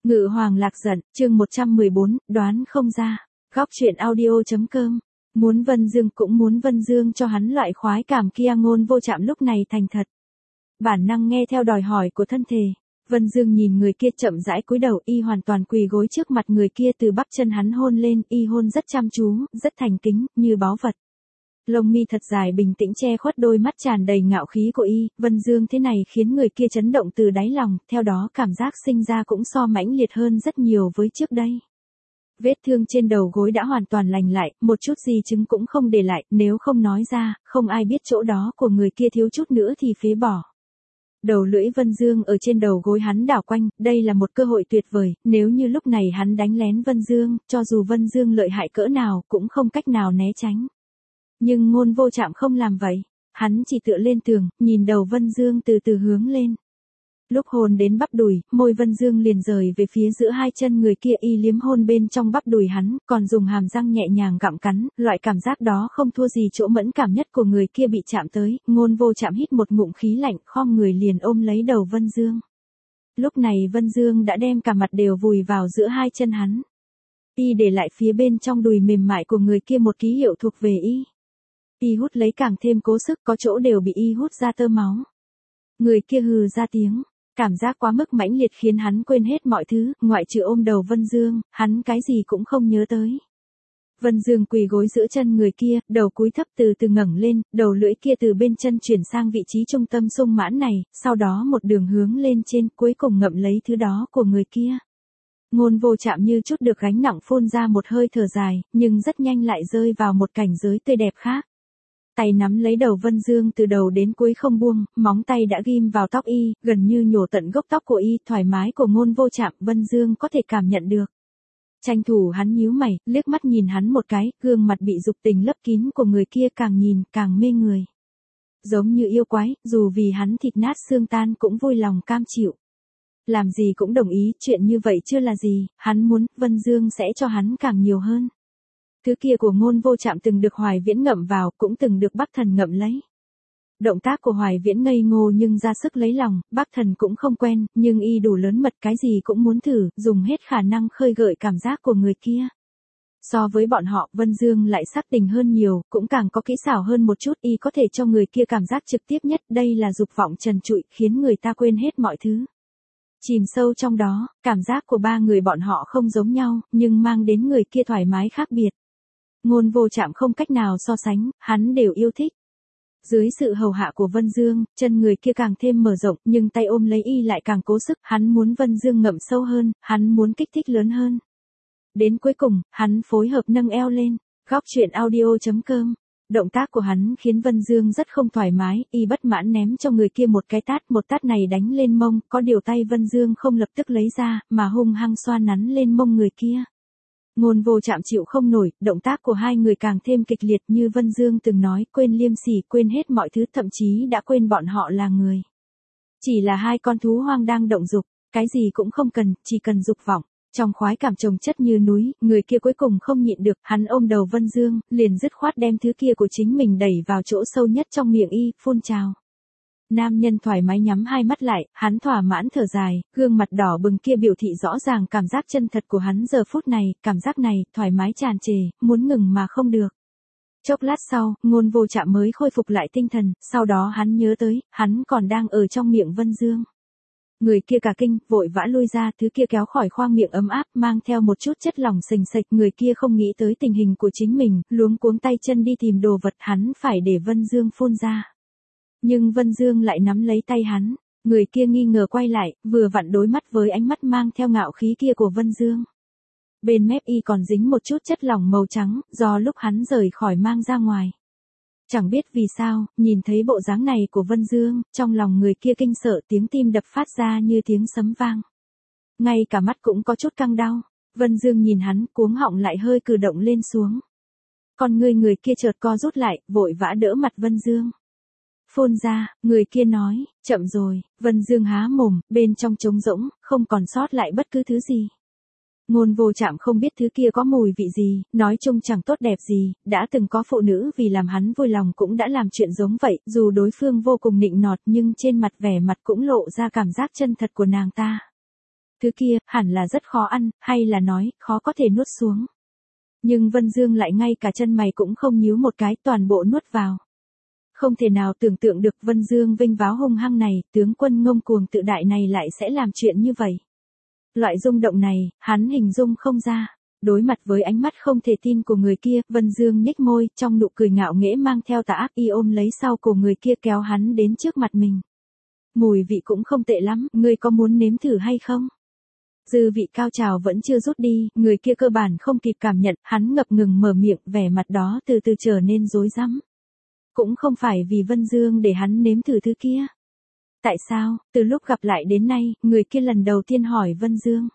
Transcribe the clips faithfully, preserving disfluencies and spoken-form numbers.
Ngự hoàng lạc giận, chương một trăm mười bốn, đoán không ra. Góc truyện audio.com. Muốn Vân Dương cũng muốn Vân Dương cho hắn loại khoái cảm kia. Ngôn Vô Trạm lúc này thành thật. Bản năng nghe theo đòi hỏi của thân thể. Vân Dương nhìn người kia chậm rãi cúi đầu, y hoàn toàn quỳ gối trước mặt người kia, từ bắp chân hắn hôn lên, y hôn rất chăm chú, rất thành kính, như báu vật. Lông mi thật dài bình tĩnh che khuất đôi mắt tràn đầy ngạo khí của y. Vân Dương thế này khiến người kia chấn động từ đáy lòng, theo đó cảm giác sinh ra cũng so mãnh liệt hơn rất nhiều với trước đây. Vết thương trên đầu gối đã hoàn toàn lành lại, một chút di chứng cũng không để lại, nếu không nói ra, không ai biết chỗ đó của người kia thiếu chút nữa thì phế bỏ. Đầu lưỡi Vân Dương ở trên đầu gối hắn đảo quanh, đây là một cơ hội tuyệt vời, nếu như lúc này hắn đánh lén Vân Dương, cho dù Vân Dương lợi hại cỡ nào cũng không cách nào né tránh. Nhưng Ngôn Vô Trạm không làm vậy, hắn chỉ tựa lên tường, nhìn đầu Vân Dương từ từ hướng lên. Lúc hôn đến bắp đùi, môi Vân Dương liền rời về phía giữa hai chân người kia, y liếm hôn bên trong bắp đùi hắn, còn dùng hàm răng nhẹ nhàng gặm cắn, loại cảm giác đó không thua gì chỗ mẫn cảm nhất của người kia bị chạm tới. Ngôn Vô Trạm hít một ngụm khí lạnh, khom người liền ôm lấy đầu Vân Dương. Lúc này Vân Dương đã đem cả mặt đều vùi vào giữa hai chân hắn. Y để lại phía bên trong đùi mềm mại của người kia một ký hiệu thuộc về y. Y hút lấy càng thêm cố sức, có chỗ đều bị y hút ra tơ máu. Người kia hừ ra tiếng, cảm giác quá mức mãnh liệt khiến hắn quên hết mọi thứ, ngoại trừ ôm đầu Vân Dương, hắn cái gì cũng không nhớ tới. Vân Dương quỳ gối giữa chân người kia, đầu cúi thấp từ từ ngẩng lên, đầu lưỡi kia từ bên chân chuyển sang vị trí trung tâm sung mãn này, sau đó một đường hướng lên trên, cuối cùng ngậm lấy thứ đó của người kia. Ngôn Vô Trạm như chút được gánh nặng phun ra một hơi thở dài, nhưng rất nhanh lại rơi vào một cảnh giới tươi đẹp khác. Tay nắm lấy đầu Vân Dương từ đầu đến cuối không buông, móng tay đã ghim vào tóc y, gần như nhổ tận gốc tóc của y, thoải mái của Ngôn Vô Trạm, Vân Dương có thể cảm nhận được. Tranh thủ hắn nhíu mày, liếc mắt nhìn hắn một cái, gương mặt bị dục tình lấp kín của người kia càng nhìn càng mê người. Giống như yêu quái, dù vì hắn thịt nát xương tan cũng vui lòng cam chịu. Làm gì cũng đồng ý, chuyện như vậy chưa là gì, hắn muốn, Vân Dương sẽ cho hắn càng nhiều hơn. Thứ kia của Ngôn Vô Trạm từng được Hoài Viễn ngậm vào, cũng từng được Bắc Thần ngậm lấy. Động tác của Hoài Viễn ngây ngô nhưng ra sức lấy lòng, Bắc Thần cũng không quen, nhưng y đủ lớn mật, cái gì cũng muốn thử, dùng hết khả năng khơi gợi cảm giác của người kia. So với bọn họ, Vân Dương lại sắc tình hơn nhiều, cũng càng có kỹ xảo hơn một chút, y có thể cho người kia cảm giác trực tiếp nhất, đây là dục vọng trần trụi, khiến người ta quên hết mọi thứ. Chìm sâu trong đó, cảm giác của ba người bọn họ không giống nhau, nhưng mang đến người kia thoải mái khác biệt. Ngôn Vô Trạm không cách nào so sánh, hắn đều yêu thích. Dưới sự hầu hạ của Vân Dương, chân người kia càng thêm mở rộng, nhưng tay ôm lấy y lại càng cố sức, hắn muốn Vân Dương ngậm sâu hơn, hắn muốn kích thích lớn hơn. Đến cuối cùng, hắn phối hợp nâng eo lên. Góc truyện audio.com. Động tác của hắn khiến Vân Dương rất không thoải mái, y bất mãn ném cho người kia một cái tát, một tát này đánh lên mông, có điều tay Vân Dương không lập tức lấy ra, mà hung hăng xoa nắn lên mông người kia. Ngôn Vô Trạm chịu không nổi, động tác của hai người càng thêm kịch liệt, như Vân Dương từng nói, quên liêm sỉ, quên hết mọi thứ, thậm chí đã quên bọn họ là người. Chỉ là hai con thú hoang đang động dục, cái gì cũng không cần, chỉ cần dục vọng. Trong khoái cảm chồng chất như núi, người kia cuối cùng không nhịn được, hắn ôm đầu Vân Dương, liền dứt khoát đem thứ kia của chính mình đẩy vào chỗ sâu nhất trong miệng y, phun trào. Nam nhân thoải mái nhắm hai mắt lại, hắn thỏa mãn thở dài, gương mặt đỏ bừng kia biểu thị rõ ràng cảm giác chân thật của hắn giờ phút này, cảm giác này, thoải mái tràn trề, muốn ngừng mà không được. Chốc lát sau, Ngôn Vô Trạm mới khôi phục lại tinh thần, sau đó hắn nhớ tới, hắn còn đang ở trong miệng Vân Dương. Người kia cả kinh, vội vã lui ra, thứ kia kéo khỏi khoang miệng ấm áp, mang theo một chút chất lỏng sềnh sệch, người kia không nghĩ tới tình hình của chính mình, luống cuống tay chân đi tìm đồ vật, hắn phải để Vân Dương phun ra. Nhưng Vân Dương lại nắm lấy tay hắn, người kia nghi ngờ quay lại, vừa vặn đối mắt với ánh mắt mang theo ngạo khí kia của Vân Dương. Bên mép y còn dính một chút chất lỏng màu trắng, do lúc hắn rời khỏi mang ra ngoài. Chẳng biết vì sao, nhìn thấy bộ dáng này của Vân Dương, trong lòng người kia kinh sợ, tiếng tim đập phát ra như tiếng sấm vang. Ngay cả mắt cũng có chút căng đau, Vân Dương nhìn hắn, cuống họng lại hơi cử động lên xuống. Còn người người kia chợt co rút lại, vội vã đỡ mặt Vân Dương. Phun ra, người kia nói, chậm rồi, Vân Dương há mồm, bên trong trống rỗng, không còn sót lại bất cứ thứ gì. Ngôn Vô Trạm không biết thứ kia có mùi vị gì, nói chung chẳng tốt đẹp gì, đã từng có phụ nữ vì làm hắn vui lòng cũng đã làm chuyện giống vậy, dù đối phương vô cùng nịnh nọt nhưng trên mặt vẻ mặt cũng lộ ra cảm giác chân thật của nàng ta. Thứ kia, hẳn là rất khó ăn, hay là nói, khó có thể nuốt xuống. Nhưng Vân Dương lại ngay cả chân mày cũng không nhíu một cái, toàn bộ nuốt vào. Không thể nào tưởng tượng được Vân Dương vinh váo hung hăng này, tướng quân ngông cuồng tự đại này lại sẽ làm chuyện như vậy. Loại rung động này, hắn hình dung không ra. Đối mặt với ánh mắt không thể tin của người kia, Vân Dương nhếch môi, trong nụ cười ngạo nghễ mang theo tà ác y ôm lấy sau cổ người kia kéo hắn đến trước mặt mình. Mùi vị cũng không tệ lắm, ngươi có muốn nếm thử hay không? Dư vị cao trào vẫn chưa rút đi, người kia cơ bản không kịp cảm nhận, hắn ngập ngừng mở miệng, vẻ mặt đó từ từ trở nên rối rắm. Cũng không phải vì Vân Dương để hắn nếm thử thứ kia. Tại sao, từ lúc gặp lại đến nay, người kia lần đầu tiên hỏi Vân Dương.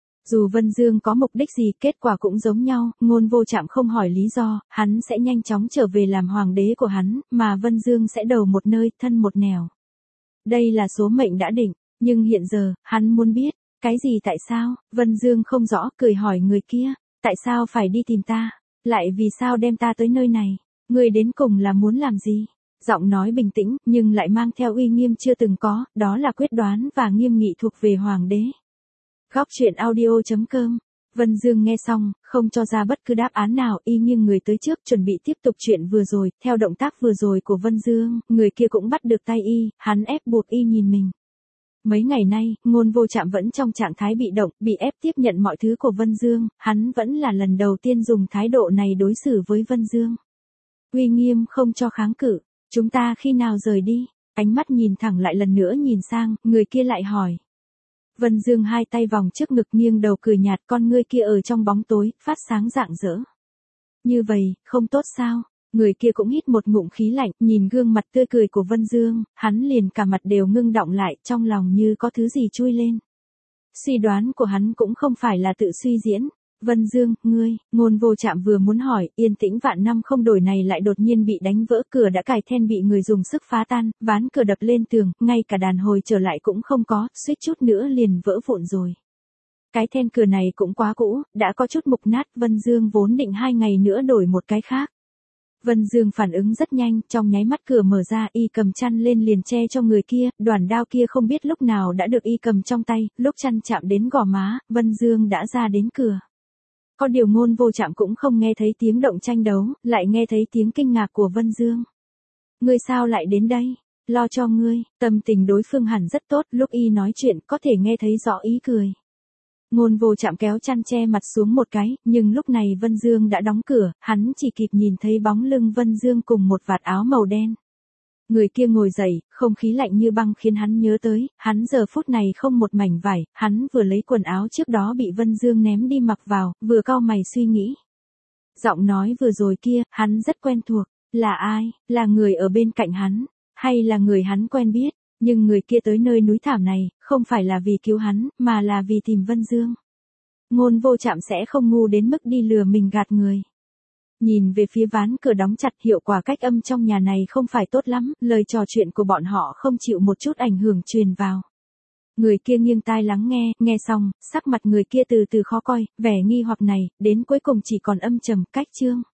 Dù Vân Dương có mục đích gì, kết quả cũng giống nhau, Ngôn Vô Trạm không hỏi lý do, hắn sẽ nhanh chóng trở về làm hoàng đế của hắn, mà Vân Dương sẽ đầu một nơi, thân một nẻo. Đây là số mệnh đã định, nhưng hiện giờ, hắn muốn biết, cái gì tại sao, Vân Dương không rõ, cười hỏi người kia, tại sao phải đi tìm ta, lại vì sao đem ta tới nơi này, ngươi đến cùng là muốn làm gì? Giọng nói bình tĩnh, nhưng lại mang theo uy nghiêm chưa từng có, đó là quyết đoán và nghiêm nghị thuộc về hoàng đế. Góc truyện audio chấm com. Vân Dương nghe xong, không cho ra bất cứ đáp án nào, y nghiêng người tới trước chuẩn bị tiếp tục chuyện vừa rồi, theo động tác vừa rồi của Vân Dương, người kia cũng bắt được tay y, hắn ép buộc y nhìn mình. Mấy ngày nay, Ngôn Vô Trạm vẫn trong trạng thái bị động, bị ép tiếp nhận mọi thứ của Vân Dương, hắn vẫn là lần đầu tiên dùng thái độ này đối xử với Vân Dương. Uy nghiêm không cho kháng cự, chúng ta khi nào rời đi? Ánh mắt nhìn thẳng lại lần nữa nhìn sang, người kia lại hỏi. Vân Dương hai tay vòng trước ngực nghiêng đầu cười nhạt, con ngươi kia ở trong bóng tối, phát sáng rạng rỡ. Như vậy, không tốt sao? Người kia cũng hít một ngụm khí lạnh, nhìn gương mặt tươi cười của Vân Dương, hắn liền cả mặt đều ngưng đọng lại, trong lòng như có thứ gì chui lên. Suy đoán của hắn cũng không phải là tự suy diễn. Vân Dương, ngươi, Ngôn Vô Trạm vừa muốn hỏi, yên tĩnh vạn năm không đổi này lại đột nhiên bị đánh vỡ, cửa đã cài then bị người dùng sức phá tan, ván cửa đập lên tường, ngay cả đàn hồi trở lại cũng không có, suýt chút nữa liền vỡ vụn rồi. Cái then cửa này cũng quá cũ, đã có chút mục nát, Vân Dương vốn định hai ngày nữa đổi một cái khác. Vân Dương phản ứng rất nhanh, trong nháy mắt cửa mở ra, y cầm chăn lên liền che cho người kia, đoàn đao kia không biết lúc nào đã được y cầm trong tay, lúc chăn chạm đến gò má, Vân Dương đã ra đến cửa. Có điều Ngôn Vô Trạm cũng không nghe thấy tiếng động tranh đấu, lại nghe thấy tiếng kinh ngạc của Vân Dương. Ngươi sao lại đến đây? Lo cho ngươi, tâm tình đối phương hẳn rất tốt, lúc y nói chuyện có thể nghe thấy rõ ý cười. Ngôn Vô Trạm kéo chăn che mặt xuống một cái, nhưng lúc này Vân Dương đã đóng cửa, hắn chỉ kịp nhìn thấy bóng lưng Vân Dương cùng một vạt áo màu đen. Người kia ngồi dậy, không khí lạnh như băng khiến hắn nhớ tới, hắn giờ phút này không một mảnh vải, hắn vừa lấy quần áo trước đó bị Vân Dương ném đi mặc vào, vừa cau mày suy nghĩ. Giọng nói vừa rồi kia, hắn rất quen thuộc, là ai, là người ở bên cạnh hắn, hay là người hắn quen biết, nhưng người kia tới nơi núi thảm này, không phải là vì cứu hắn, mà là vì tìm Vân Dương. Ngôn Vô Trạm sẽ không ngu đến mức đi lừa mình gạt người. Nhìn về phía ván cửa đóng chặt, hiệu quả cách âm trong nhà này không phải tốt lắm, lời trò chuyện của bọn họ không chịu một chút ảnh hưởng truyền vào. Người kia nghiêng tai lắng nghe, nghe xong, sắc mặt người kia từ từ khó coi, vẻ nghi hoặc này, đến cuối cùng chỉ còn âm trầm, cách chương.